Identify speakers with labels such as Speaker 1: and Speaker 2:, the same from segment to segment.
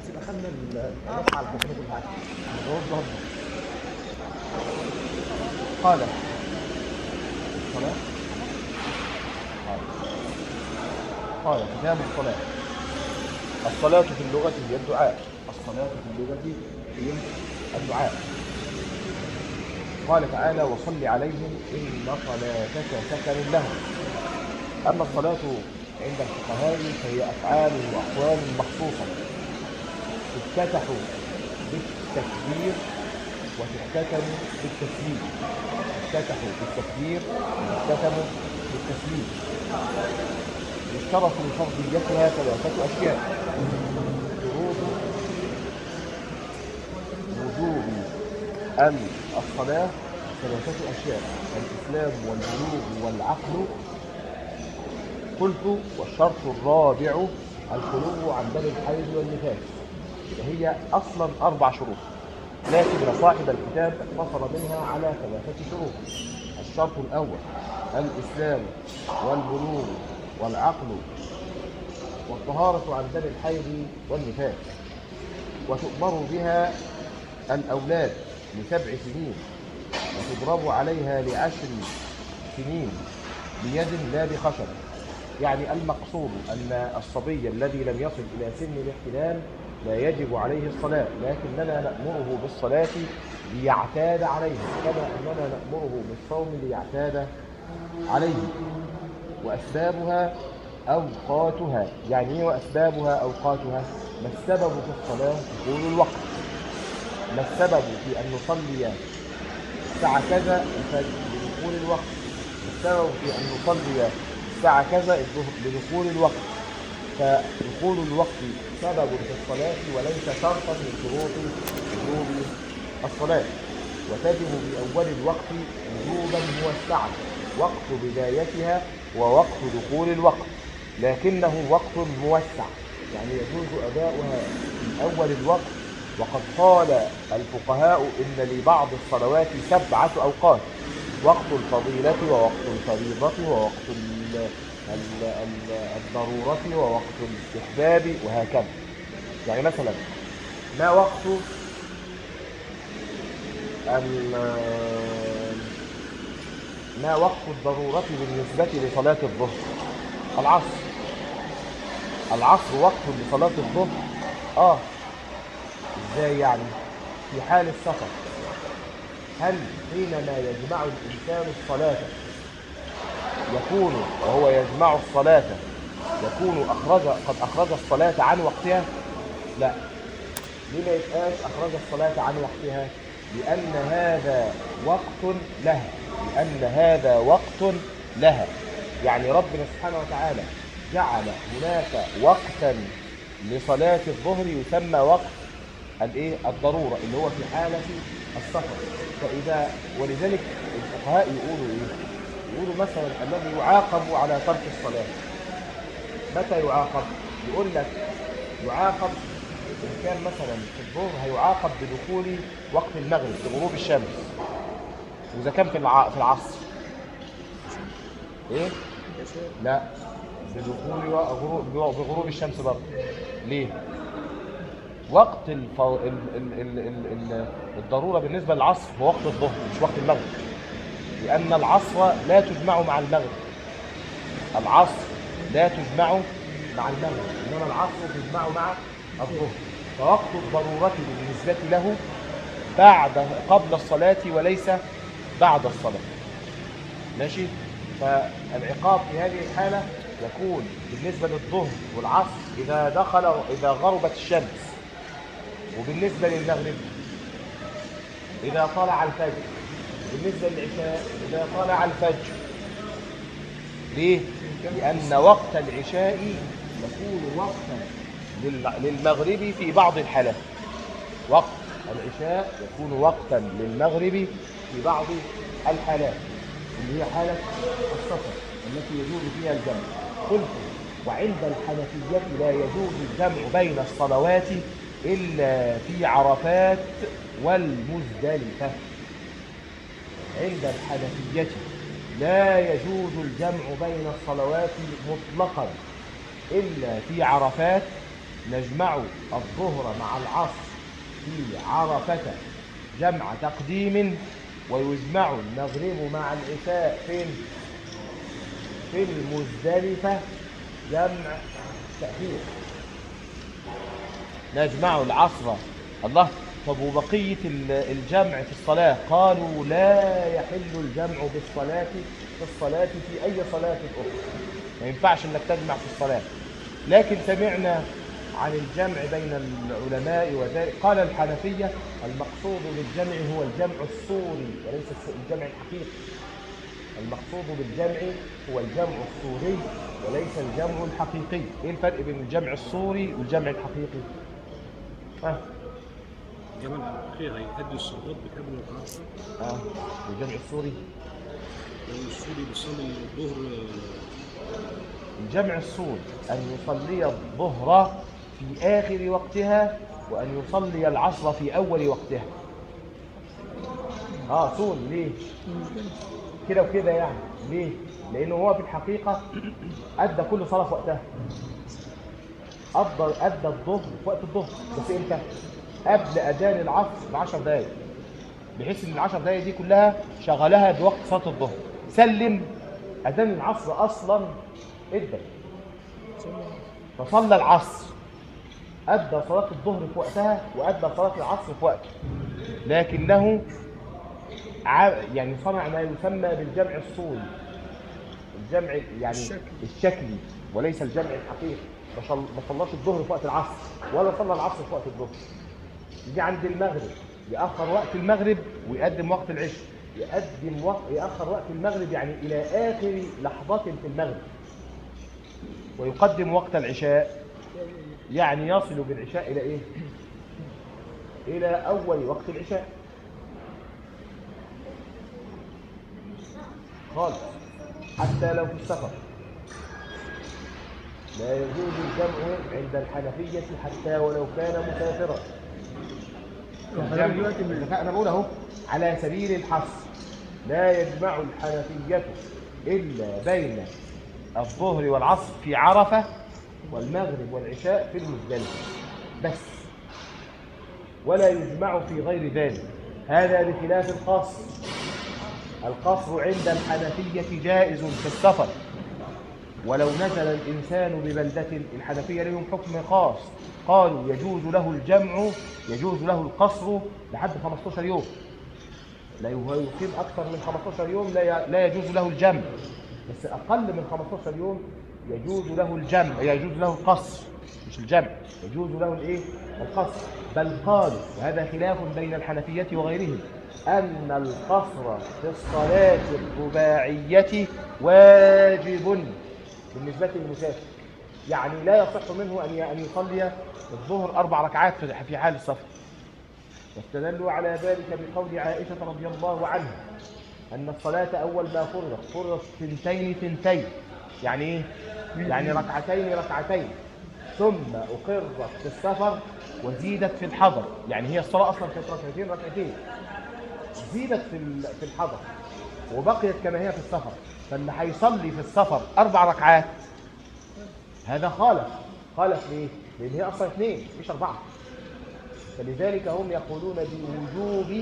Speaker 1: يبقى خدنا الرفع على الحكم كل حاجه. الجواب ضد. قال الصلاة. قال كتاب الصلاة. الصلاة في اللغة هي الدعاء. الصلاة في اللغة هي الدعاء. قال تعالى وصل عليهم إن صلاتك سكن لهم. أما الصلاة عند الفقهاء فهي أفعال وأقوال مخصوصة تفتتح بالتكبير وتختتم بالتسليم. تفتتح بالتكبير وتختتم بالتسليم. يشترط لفرضيتها ثلاثة أشياء: شروط وجوب الصلاة ثلاثة أشياء: الإسلام والبلوغ والعقل. قلت والشرط الرابع الخلو عن دم الحيض والنفاس. هي أصلا 4 شروط، لكن صاحب الكتاب اقتصر منها على 3 شروط. الشرط الأول الإسلام والبلوغ والعقل والطهارة عن دم الحيض والنفاس. وتؤمر بها الأولاد ل7 سنين، وتضرب عليها ل10 سنين بيد لا بخشب. يعني المقصود أن الصبي الذي لم يصل إلى سن الاحتلال لا يجب عليه الصلاة، لكننا نأمره بالصلاة ليعتاد عليها، كما أننا نأمره بالصوم ليعتاد عليه. وأسبابها أوقاتها. يعني ايه وأسبابها أوقاتها؟ ما السبب في الصلاة؟ دخول الوقت. ما السبب في أن نصلي الساعة كذا الفجر؟ لدخول الوقت. ما السبب في أن نصلي الساعة كذا لدخول الوقت. فدخول الوقت سبب في الصلاة وليس شرطا من شروط وجوب الصلاة. وتجب بأول الوقت وجوبا موسعا، وقت بدايتها ووقت دخول الوقت، لكنه وقت موسع، يعني يجوز أداؤها في أول الوقت. وقد قال الفقهاء إن لبعض الصلوات 7 أوقات: وقت الفضيلة ووقت الفريضة ووقت الضرورة ووقت الاستحباب وهكذا. يعني مثلا ما وقت ما وقت الضرورة بالنسبة لصلاة الظهر؟ العصر. العصر وقت لصلاة الظهر. ازاي يعني؟ في حال السفر. هل حينما يجمع الإنسان الصلاة يكون وهو يجمع الصلاة يكون قد أخرج الصلاة عن وقتها؟ لا. لما يبقاش أخرج الصلاة عن وقتها؟ لأن هذا وقت لها. لأن هذا وقت لها. يعني ربنا سبحانه وتعالى جعل هناك وقتا لصلاة الظهر يسمى وقت الضرورة، اللي هو في حالة السفر. ولذلك الفقهاء يقولوا يقولوا مثلا الذي يعاقب على ترك الصلاة متى يعاقب؟ يقول لك يعاقب إن كان مثلا في الظهر هيعاقب بدخول وقت المغرب بغروب الشمس. وإذا كان في العصر لا، بغروب الشمس برضه. ليه؟ وقت الضرورة بالنسبة للعصر هو وقت الظهر مش وقت المغرب، لأن العصر لا تجمع مع المغرب. العصر لا تجمع مع المغرب، إنما العصر تجمع مع الظهر. فوقت الضرورة بالنسبة له قبل الصلاة وليس بعد الصلاة. ماشي؟ فالعقاب في هذه الحالة يكون بالنسبة للظهر والعصر إذا غربت الشمس، وبالنسبة للمغرب إذا طلع الفجر، وبالنسبة للعشاء إذا طلع الفجر. ليه؟ لأن وقت العشاء يكون وقتا للمغرب في بعض الحالات. وقت العشاء يكون وقتا للمغرب في بعض الحالات، اللي هي حالة السفر التي يجوز فيها الجمع. قلت وعند الحنفية لا يجوز الجمع بين الصلوات إلا في عرفات والمزدلفة. عند الحنفية لا يجوز الجمع بين الصلوات مطلقا إلا في عرفات نجمع الظهر مع العصر في عرفة جمع تقديم، ويجمع المغرب مع العشاء فين؟ في المزدلفة جمع تأخير. نجمع العصر. الله. طب وبقية الجمع في الصلاة؟ قالوا لا يحل الجمع بالصلاة في الصلاة في أي صلاة أخرى، ما ينفعش انك تجمع في الصلاة. لكن سمعنا عن الجمع بين العلماء، وذلك قال الحنفية المقصود بالجمع هو الجمع الصوري وليس الجمع الحقيقي. المقصود بالجمع هو الجمع الصوري وليس الجمع الحقيقي. ايه الفرق بين الجمع الصوري والجمع الحقيقي؟
Speaker 2: الجمع الحقيقي هيهدي الصلاه بكامل وقعها.
Speaker 1: الجمع الصوري
Speaker 2: الصوري بيصلي الظهر.
Speaker 1: الجمع الصوري أن يصلي الظهر في آخر وقتها وأن يصلي العصر في أول وقتها. صوري ليه؟ كده وكده يعني. ليه؟ لأنه هو في الحقيقة أدى كل صلاة في وقتها. أدى الظهر في وقت الظهر، بس إمتى؟ قبل أذان العصر ب10 دقايق، بحيث إن ال10 دقايق دي كلها شغلها بوقت صلاة الظهر. سلم أذان العصر أصلا ادى، فصلى العصر، أدى صلاة الظهر في وقتها وأدى صلاة العصر في وقته، لكنه يعني صنع ما يسمى بالجمع الصوري، الجمع يعني الشكلي وليس الجمع الحقيقي. ما صلاش الظهر في وقت العصر ولا صلى العصر في وقت الظهر. يجي عند المغرب يأخر وقت المغرب ويقدم وقت العشاء، يأخر وقت المغرب يعني إلى آخر لحظة في المغرب، ويقدم وقت العشاء يعني يصل بالعشاء إلى إيه؟ إلى أول وقت العشاء خالص، حتى لو في السفر. لا يجوز الجمع عند الحنفية حتى ولو كان مسافرا. أنا بقول أهو على سبيل الحصر، لا يجمع الحنفية إلا بين الظهر والعصر في عرفة والمغرب والعشاء في المزدلفة بس، ولا يجمع في غير ذلك. هذا بخلاف القصر. القصر عند الحنفية جائز في السفر، ولو نزل الإنسان ببلدة. الحنفية لهم حكم خاص، قالوا يجوز له الجمع، يجوز له القصر لحد 15 يوم. لا يقيم أكثر من 15 يوم لا يجوز له الجمع، بس أقل من 15 يوم يجوز له الجمع، يجوز له القصر مش الجمع، يجوز له الايه؟ القصر. بل قالوا، وهذا خلاف بين الحنفية وغيرهم، أن القصر في الصلاة الرباعية واجب بالنسبة للمسافر، يعني لا يصح منه أن يصلي الظهر 4 ركعات في حال السفر. واستدلوا على ذلك بقول عائشة رضي الله عنها أن الصلاة أول ما فرضت 2 يعني إيه؟ يعني ركعتين ثم أقرت في السفر وزيدت في الحضر. يعني هي الصلاة أصلا كانت ركعتين زيدت في الحضر وبقيت كما هي في السفر. فاللي هيصلي في السفر 4 ركعات هذا خالف ليه؟ لأن هي أصلا 2 مش 4. فلذلك هم يقولون بوجوب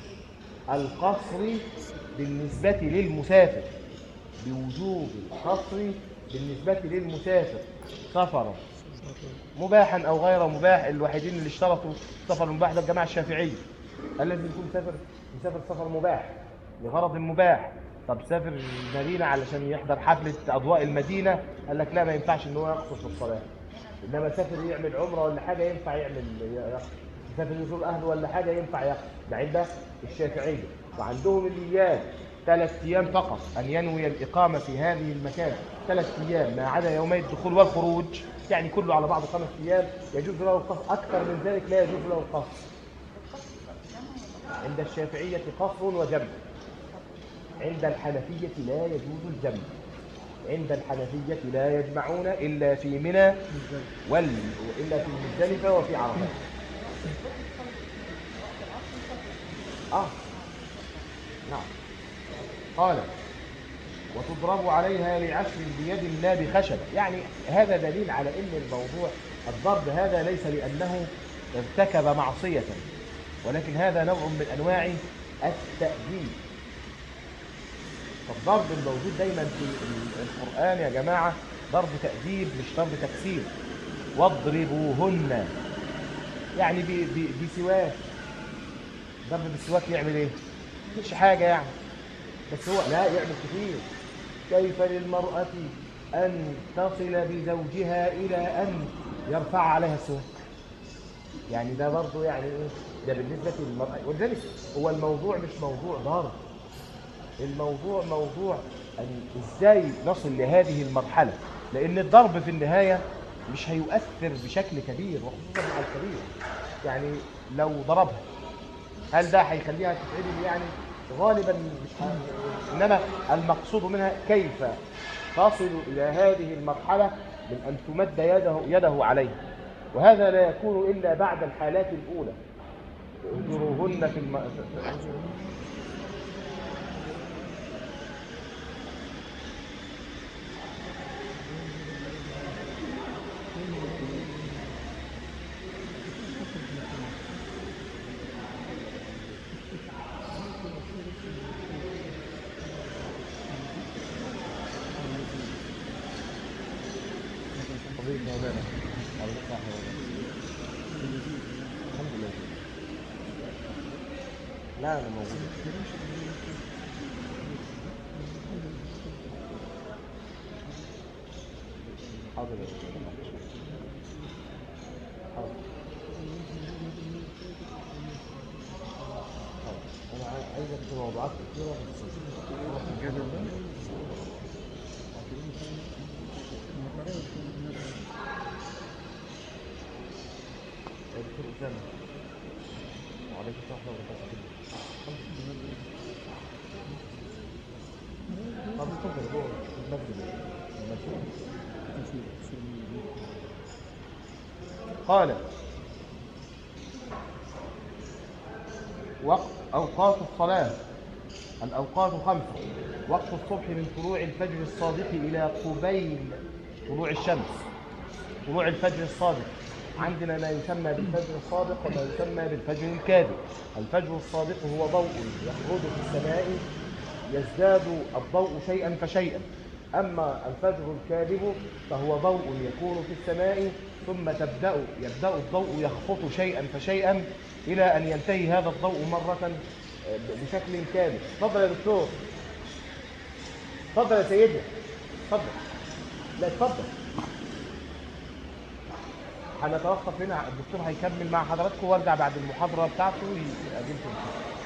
Speaker 1: القصر بالنسبة للمسافر، بوجوب القصر بالنسبة للمسافر سفرا مباحا أو غير مباح. الوحيدين اللي اشترطوا السفر المباح ده الجماعة الشافعية، الذي يكون مسافر سفر مباح لغرض مباح. طب سافر المدينة علشان يحضر حفلة أضواء المدينة، قال لك لا، ما ينفعش إن هو يقصر في الصلاة. إنما سافر يعمل عمرة ولا حاجة ينفع سافر يزور أهله ولا حاجة ينفع يقصر. ده عند الشافعية. وعندهم الإيام 3 أيام فقط، أن ينوي الإقامة في هذه المكان 3 أيام ما عدا يومي الدخول والخروج، يعني كله على بعضه 5 أيام يجوز له القصر. أكثر من ذلك لا يجوز له القصر. عند الشافعية قصر وجمع، عند الحنفية لا يجوز الجمع. عند الحنفية لا يجمعون إلا في منى وإلا في مزدلفة وفي عرفة. نعم. قال وتضرب عليها ل10 بيد لا بخشب. يعني هذا دليل على ان الموضوع الضرب هذا ليس لأنه ارتكب معصية، ولكن هذا نوع من أنواع التأديب. فالضرب الموجود دايما في القرآن يا جماعة ضرب تأديب مش ضرب تكسير. واضربوهن يعني بسواك. ضرب بالسواك يعمل ايه؟ مش حاجة يعني، بس هو لا يعمل كثير. كيف للمرأة أن تصل بزوجها إلى أن يرفع عليها السواك؟ يعني ده برضه يعني ايه؟ ده بالنسبة للمرأة. ولذلك هو الموضوع مش موضوع ضرب، الموضوع موضوع أن إزاي نصل لهذه المرحلة، لأن الضرب في النهاية مش هيؤثر بشكل كبير وخصوصا مع الكبير. يعني لو ضربها هل ده هيخليها تتعدل؟ يعني غالبا مش إنما المقصود منها كيف تصل إلى هذه المرحلة من أن تمد يده عليه، وهذا لا يكون إلا بعد الحالات الأولى. اهجروهن في الحمد لله. لا أنا موجود. حاضر يا دكتور. حاضر. أنا عايزك في موضوعات كثيرة دكتور أسامة. وعليكم السلام ورحمة الله وبركاته. طب اتفضل جوه المسجد. قال وقت أوقات الصلاة. الأوقات 5: وقت الصبح من طلوع الفجر الصادق إلى قبيل طلوع الشمس. طلوع الفجر الصادق عندنا ما يسمى بالفجر الصادق وما يسمى بالفجر الكاذب. الفجر الصادق هو ضوء يخرج في السماء يزداد الضوء شيئا فشيئا، أما الفجر الكاذب فهو ضوء يكون في السماء ثم يبدأ الضوء يخفت شيئا فشيئا إلى أن ينتهي هذا الضوء مرة بشكل كامل. تفضل يا دكتور. تفضل يا سيدنا. تفضل. لا تفضل. هنتوقف هنا، الدكتور هيكمل مع حضراتكم وارجع بعد المحاضرة بتاعته يقابلكم.